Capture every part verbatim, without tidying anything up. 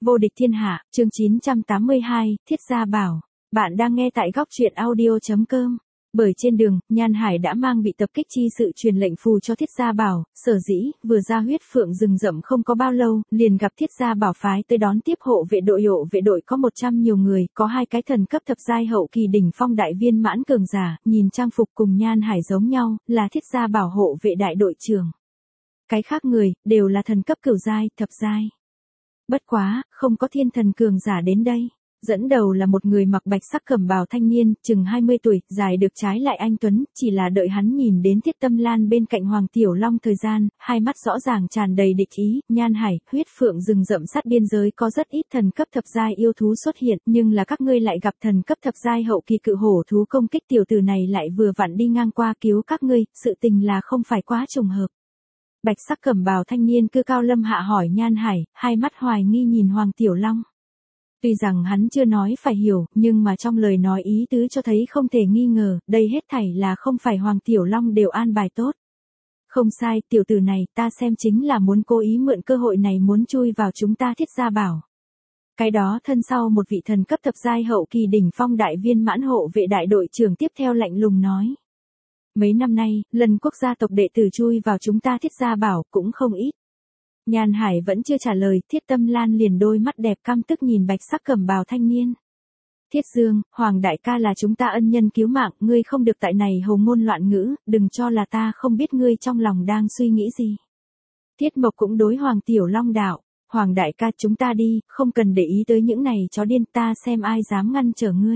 Vô địch thiên hạ, chương chín trăm tám mươi hai, Thiết Gia Bảo. Bạn đang nghe tại góc truyện audio chấm com. Bởi trên đường, Nhan Hải đã mang bị tập kích chi sự truyền lệnh phù cho Thiết Gia Bảo, sở dĩ, vừa ra huyết phượng rừng rậm không có bao lâu, liền gặp Thiết Gia Bảo phái tới đón tiếp hộ vệ đội hộ vệ đội có một trăm nhiều người, có hai cái thần cấp thập giai hậu kỳ đỉnh phong đại viên mãn cường giả, nhìn trang phục cùng Nhan Hải giống nhau, là Thiết Gia Bảo hộ vệ đại đội trưởng. Cái khác người, đều là thần cấp cửu giai, thập giai. Bất quá, không có thiên thần cường giả đến đây. Dẫn đầu là một người mặc bạch sắc cẩm bào thanh niên, chừng hai mươi tuổi, dài được trái lại anh tuấn, chỉ là đợi hắn nhìn đến Thiết Tâm Lan bên cạnh Hoàng Tiểu Long thời gian, hai mắt rõ ràng tràn đầy địch ý. Nhan Hải, huyết phượng rừng rậm sát biên giới có rất ít thần cấp thập giai yêu thú xuất hiện, nhưng là các ngươi lại gặp thần cấp thập giai hậu kỳ cự hổ thú công kích, tiểu tử này lại vừa vặn đi ngang qua cứu các ngươi, sự tình là không phải quá trùng hợp. Bạch sắc cẩm bào thanh niên cư cao lâm hạ hỏi Nhan Hải, hai mắt hoài nghi nhìn Hoàng Tiểu Long. Tuy rằng hắn chưa nói phải hiểu, nhưng mà trong lời nói ý tứ cho thấy không thể nghi ngờ, đây hết thảy là không phải Hoàng Tiểu Long đều an bài tốt. Không sai, tiểu tử này ta xem chính là muốn cố ý mượn cơ hội này muốn chui vào chúng ta Thiết Gia Bảo. Cái đó thân sau một vị thần cấp thập giai hậu kỳ đỉnh phong đại viên mãn hộ vệ đại đội trưởng tiếp theo lạnh lùng nói. Mấy năm nay, lần quốc gia tộc đệ tử chui vào chúng ta Thiết Gia Bảo cũng không ít. Nhan Hải vẫn chưa trả lời, Thiết Tâm Lan liền đôi mắt đẹp căm tức nhìn bạch sắc cẩm bào thanh niên. Thiết Dương, Hoàng đại ca là chúng ta ân nhân cứu mạng, ngươi không được tại này hồ ngôn loạn ngữ, đừng cho là ta không biết ngươi trong lòng đang suy nghĩ gì. Thiết Mộc cũng đối Hoàng Tiểu Long đạo, Hoàng đại ca chúng ta đi, không cần để ý tới những này chó điên, ta xem ai dám ngăn trở ngươi.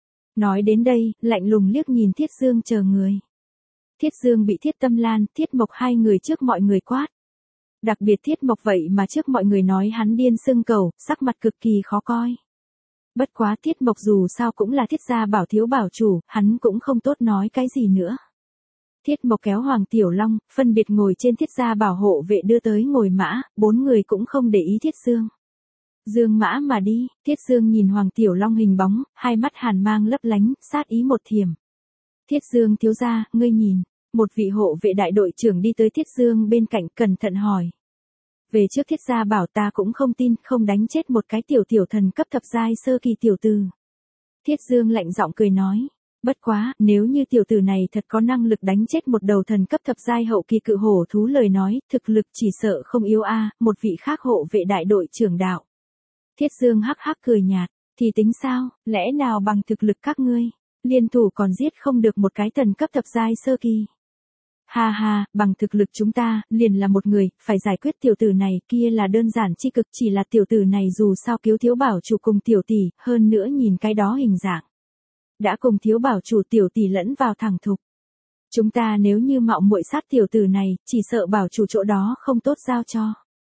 Nói đến đây, lạnh lùng liếc nhìn Thiết Dương chờ người. Thiết Dương bị Thiết Tâm Lan, Thiết Mộc hai người trước mọi người quát. Đặc biệt Thiết Mộc vậy mà trước mọi người nói hắn điên xưng cầu, sắc mặt cực kỳ khó coi. Bất quá Thiết Mộc dù sao cũng là Thiết Gia Bảo thiếu bảo chủ, hắn cũng không tốt nói cái gì nữa. Thiết Mộc kéo Hoàng Tiểu Long, phân biệt ngồi trên Thiết Gia Bảo hộ vệ đưa tới ngồi mã, bốn người cũng không để ý Thiết Dương. Dương mã mà đi, Thiết Dương nhìn Hoàng Tiểu Long hình bóng, hai mắt hàn mang lấp lánh, sát ý một thiểm. Thiết Dương thiếu gia, ngươi nhìn. Một vị hộ vệ đại đội trưởng đi tới Thiết Dương bên cạnh cẩn thận hỏi. Về trước Thiết Gia Bảo ta cũng không tin, không đánh chết một cái tiểu tiểu thần cấp thập giai sơ kỳ tiểu tử. Thiết Dương lạnh giọng cười nói. Bất quá, nếu như tiểu tử này thật có năng lực đánh chết một đầu thần cấp thập giai hậu kỳ cự hổ thú lời nói, thực lực chỉ sợ không yếu a. Một vị khác hộ vệ đại đội trưởng đạo. Thiết Dương hắc hắc cười nhạt, thì tính sao, lẽ nào bằng thực lực các ngươi, liên thủ còn giết không được một cái thần cấp thập giai sơ kỳ. Ha ha, bằng thực lực chúng ta, liền là một người, phải giải quyết tiểu tử này, kia là đơn giản chi cực, chỉ là tiểu tử này dù sao cứu thiếu bảo chủ cùng tiểu tỷ, hơn nữa nhìn cái đó hình dạng. Đã cùng thiếu bảo chủ tiểu tỷ lẫn vào thẳng thục. Chúng ta nếu như mạo muội sát tiểu tử này, chỉ sợ bảo chủ chỗ đó không tốt giao cho.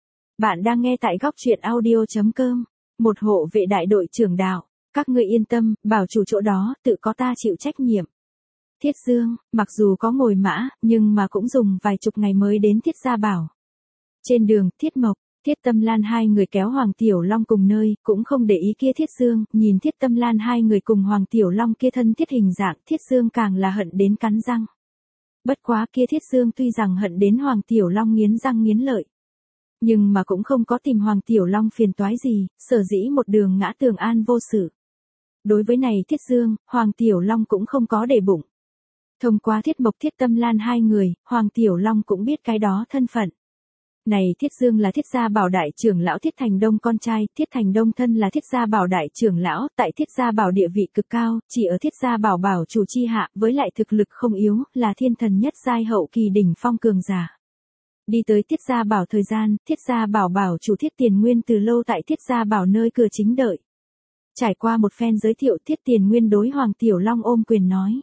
Bạn đang nghe tại góc truyện audio chấm com, một hộ vệ đại đội trưởng đạo, các ngươi yên tâm, bảo chủ chỗ đó, tự có ta chịu trách nhiệm. Thiết Dương, mặc dù có ngồi mã, nhưng mà cũng dùng vài chục ngày mới đến Thiết Gia Bảo. Trên đường, Thiết Mộc, Thiết Tâm Lan hai người kéo Hoàng Tiểu Long cùng nơi, cũng không để ý kia Thiết Dương, nhìn Thiết Tâm Lan hai người cùng Hoàng Tiểu Long kia thân thiết hình dạng, Thiết Dương càng là hận đến cắn răng. Bất quá kia Thiết Dương tuy rằng hận đến Hoàng Tiểu Long nghiến răng nghiến lợi, nhưng mà cũng không có tìm Hoàng Tiểu Long phiền toái gì, sở dĩ một đường ngã tường an vô sự. Đối với này Thiết Dương, Hoàng Tiểu Long cũng không có để bụng. Thông qua Thiết Mộc Thiết Tâm Lan hai người, Hoàng Tiểu Long cũng biết cái đó thân phận. Này Thiết Dương là Thiết Gia Bảo đại trưởng lão Thiết Thành Đông con trai, Thiết Thành Đông thân là Thiết Gia Bảo đại trưởng lão, tại Thiết Gia Bảo địa vị cực cao, chỉ ở Thiết Gia Bảo bảo chủ chi hạ, với lại thực lực không yếu, là thiên thần nhất giai hậu kỳ đỉnh phong cường giả. Đi tới Thiết Gia Bảo thời gian, Thiết Gia Bảo bảo chủ Thiết Tiền Nguyên từ lâu tại Thiết Gia Bảo nơi cửa chính đợi. Trải qua một phen giới thiệu, Thiết Tiền Nguyên đối Hoàng Tiểu Long ôm quyền nói.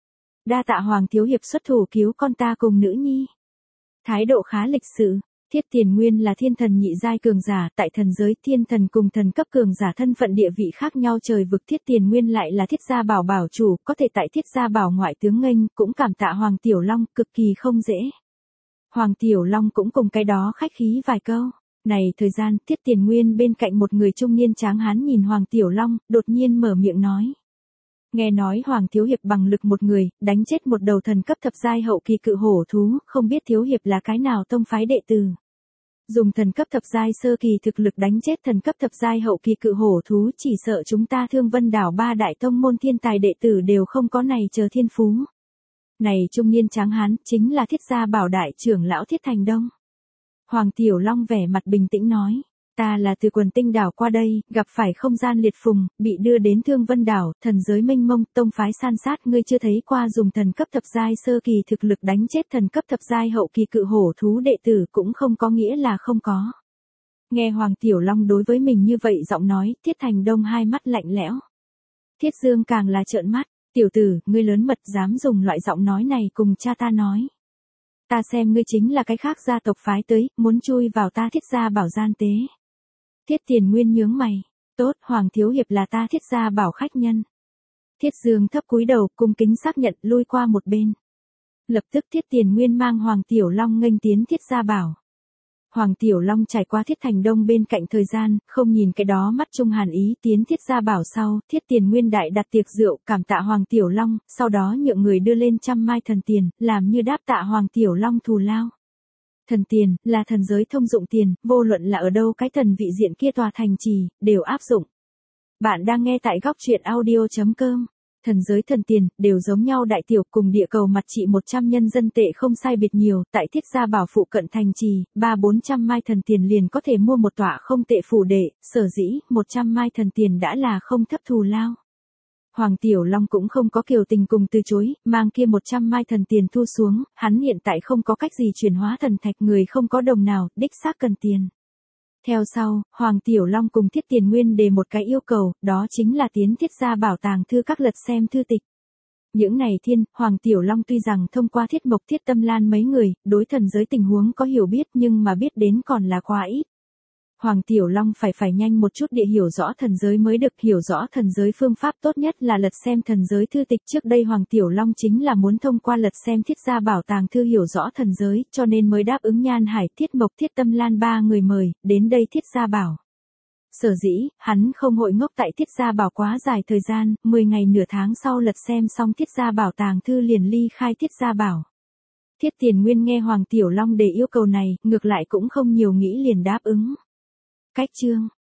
Đa tạ Hoàng thiếu hiệp xuất thủ cứu con ta cùng nữ nhi. Thái độ khá lịch sự, Thiết Tiền Nguyên là thiên thần nhị giai cường giả, tại thần giới thiên thần cùng thần cấp cường giả thân phận địa vị khác nhau trời vực, Thiết Tiền Nguyên lại là Thiết Gia Bảo bảo chủ, có thể tại Thiết Gia Bảo ngoại tướng nghênh, cũng cảm tạ Hoàng Tiểu Long, cực kỳ không dễ. Hoàng Tiểu Long cũng cùng cái đó khách khí vài câu. Này thời gian, Thiết Tiền Nguyên bên cạnh một người trung niên tráng hán nhìn Hoàng Tiểu Long, đột nhiên mở miệng nói. Nghe nói Hoàng thiếu hiệp bằng lực một người, đánh chết một đầu thần cấp thập giai hậu kỳ cự hổ thú, không biết thiếu hiệp là cái nào tông phái đệ tử. Dùng thần cấp thập giai sơ kỳ thực lực đánh chết thần cấp thập giai hậu kỳ cự hổ thú, chỉ sợ chúng ta Thương Vân đảo ba đại tông môn thiên tài đệ tử đều không có này chờ thiên phú. Này trung niên tráng hán, chính là Thiết Gia Bảo đại trưởng lão Thiết Thành Đông. Hoàng Tiểu Long vẻ mặt bình tĩnh nói, ta là từ Quần Tinh đảo qua đây, gặp phải không gian liệt phùng, bị đưa đến Thương Vân đảo, thần giới mênh mông, tông phái san sát, ngươi chưa thấy qua dùng thần cấp thập giai sơ kỳ thực lực đánh chết thần cấp thập giai hậu kỳ cự hổ thú đệ tử cũng không có nghĩa là không có. Nghe Hoàng Tiểu Long đối với mình như vậy giọng nói, Thiết Thành Đông hai mắt lạnh lẽo. Thiết Dương càng là trợn mắt, tiểu tử, ngươi lớn mật dám dùng loại giọng nói này cùng cha ta nói. Ta xem ngươi chính là cái khác gia tộc phái tới, muốn chui vào ta Thiết Gia Bảo gian tế. Thiết Tiền Nguyên nhướng mày, tốt, Hoàng Thiếu Hiệp là ta Thiết Gia Bảo khách nhân. Thiết Dương thấp cúi đầu, cung kính xác nhận, lui qua một bên. Lập tức Thiết Tiền Nguyên mang Hoàng Tiểu Long nghênh tiến Thiết Gia Bảo. Hoàng Tiểu Long trải qua Thiết Thành Đông bên cạnh thời gian, không nhìn cái đó mắt trung hàn ý, tiến Thiết Gia Bảo sau, Thiết Tiền Nguyên đại đặt tiệc rượu, cảm tạ Hoàng Tiểu Long, sau đó nhượng người đưa lên trăm mai thần tiền, làm như đáp tạ Hoàng Tiểu Long thù lao. Thần tiền, là thần giới thông dụng tiền, vô luận là ở đâu cái thần vị diện kia tòa thành trì, đều áp dụng. Bạn đang nghe tại góc truyện audio chấm com. Thần giới thần tiền, đều giống nhau đại tiểu, cùng địa cầu mặt trị một trăm nhân dân tệ không sai biệt nhiều, tại Thiết Gia Bảo phụ cận thành trì, ba bốn trăm mai thần tiền liền có thể mua một tọa không tệ phủ đệ, sở dĩ, một trăm mai thần tiền đã là không thấp thù lao. Hoàng Tiểu Long cũng không có kiều tình cùng từ chối, mang kia một trăm mai thần tiền thu xuống, hắn hiện tại không có cách gì chuyển hóa thần thạch, người không có đồng nào, đích xác cần tiền. Theo sau, Hoàng Tiểu Long cùng Thiết Tiền Nguyên đề một cái yêu cầu, đó chính là tiến Thiết Gia Bảo tàng thư các lật xem thư tịch. Những ngày thiên, Hoàng Tiểu Long tuy rằng thông qua Thiết Mộc Thiết Tâm Lan mấy người, đối thần giới tình huống có hiểu biết nhưng mà biết đến còn là quá ít. Hoàng Tiểu Long phải phải nhanh một chút địa hiểu rõ thần giới mới được, hiểu rõ thần giới phương pháp tốt nhất là lật xem thần giới thư tịch. Trước đây Hoàng Tiểu Long chính là muốn thông qua lật xem Thiết Gia Bảo tàng thư hiểu rõ thần giới, cho nên mới đáp ứng Nhan Hải, Thiết Mộc, Thiết Tâm Lan ba người mời, đến đây Thiết Gia Bảo. Sở dĩ, hắn không hội ngốc tại Thiết Gia Bảo quá dài thời gian, mười ngày nửa tháng sau lật xem xong Thiết Gia Bảo tàng thư liền ly khai Thiết Gia Bảo. Thiết Tiền Nguyên nghe Hoàng Tiểu Long đề yêu cầu này, ngược lại cũng không nhiều nghĩ liền đáp ứng. Cách chương